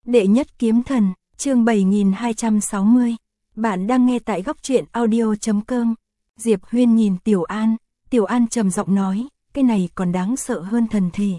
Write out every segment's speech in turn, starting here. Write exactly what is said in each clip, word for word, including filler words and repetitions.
Đệ nhất kiếm thần, chương bảy nghìn hai trăm sáu mươi. Bạn đang nghe tại góc truyện audio chấm com. Diệp Huyên nhìn Tiểu An, Tiểu An trầm giọng nói, cái này còn đáng sợ hơn thần thể.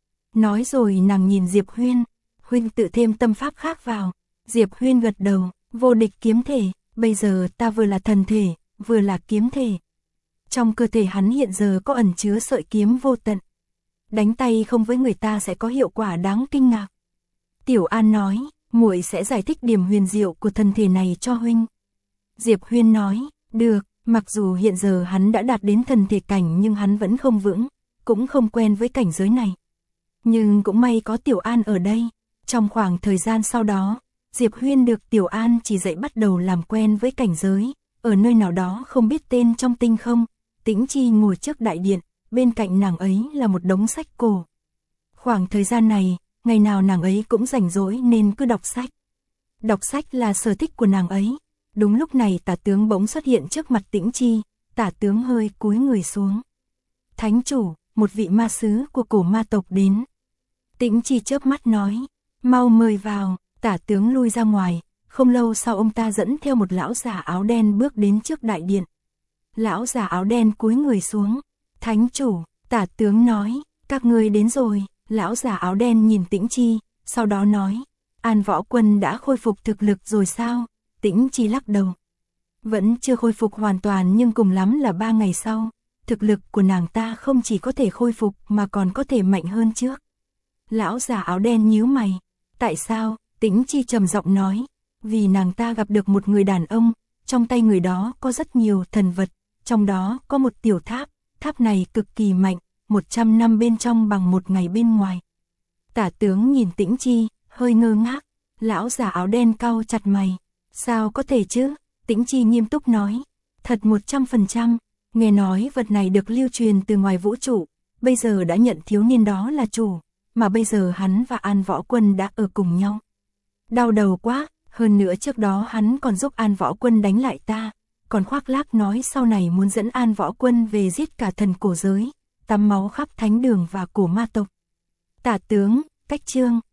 Nói rồi nàng nhìn Diệp Huyên, Huyên tự thêm tâm pháp khác vào. Diệp Huyên gật đầu, vô địch kiếm thể, bây giờ ta vừa là thần thể, vừa là kiếm thể. Trong cơ thể hắn hiện giờ có ẩn chứa sợi kiếm vô tận. Đánh tay không với người ta sẽ có hiệu quả đáng kinh ngạc. Tiểu An nói, muội sẽ giải thích điểm huyền diệu của thần thể này cho huynh. Diệp Huyên nói, được, mặc dù hiện giờ hắn đã đạt đến thần thể cảnh nhưng hắn vẫn không vững, cũng không quen với cảnh giới này. Nhưng cũng may có Tiểu An ở đây. Trong khoảng thời gian sau đó, Diệp Huyên được Tiểu An chỉ dạy bắt đầu làm quen với cảnh giới. Ở nơi nào đó không biết tên trong tinh không, Tĩnh Chi ngồi trước đại điện, bên cạnh nàng ấy là một đống sách cổ. Khoảng thời gian này, ngày nào nàng ấy cũng rảnh rỗi nên cứ đọc sách. Đọc sách là sở thích của nàng ấy. Đúng lúc này Tả tướng bỗng xuất hiện trước mặt Tĩnh Chi, Tả tướng hơi cúi người xuống. Thánh chủ, một vị ma sứ của cổ ma tộc đến. Tĩnh Chi chớp mắt nói, mau mời vào. Tả tướng lui ra ngoài, không lâu sau ông ta dẫn theo một lão già áo đen bước đến trước đại điện. Lão già áo đen cúi người xuống. Thánh chủ, Tả tướng nói, các ngươi đến rồi. Lão già áo đen nhìn Tĩnh Chi, sau đó nói, An Võ Quân đã khôi phục thực lực rồi sao? Tĩnh Chi lắc đầu. Vẫn chưa khôi phục hoàn toàn nhưng cùng lắm là ba ngày sau, thực lực của nàng ta không chỉ có thể khôi phục mà còn có thể mạnh hơn trước. Lão già áo đen nhíu mày. Tại sao? Tĩnh Chi trầm giọng nói, vì nàng ta gặp được một người đàn ông, trong tay người đó có rất nhiều thần vật, trong đó có một tiểu tháp, tháp này cực kỳ mạnh, một trăm năm bên trong bằng một ngày bên ngoài. Tả tướng nhìn Tĩnh Chi, hơi ngơ ngác, lão già áo đen cau chặt mày, sao có thể chứ? Tĩnh Chi nghiêm túc nói, thật một trăm phần trăm, nghe nói vật này được lưu truyền từ ngoài vũ trụ, bây giờ đã nhận thiếu niên đó là chủ, mà bây giờ hắn và An Võ Quân đã ở cùng nhau. Đau đầu quá, hơn nữa trước đó hắn còn giúp An Võ Quân đánh lại ta, còn khoác lác nói sau này muốn dẫn An Võ Quân về giết cả thần cổ giới, tắm máu khắp thánh đường và cổ ma tộc. Tả tướng, cách chương.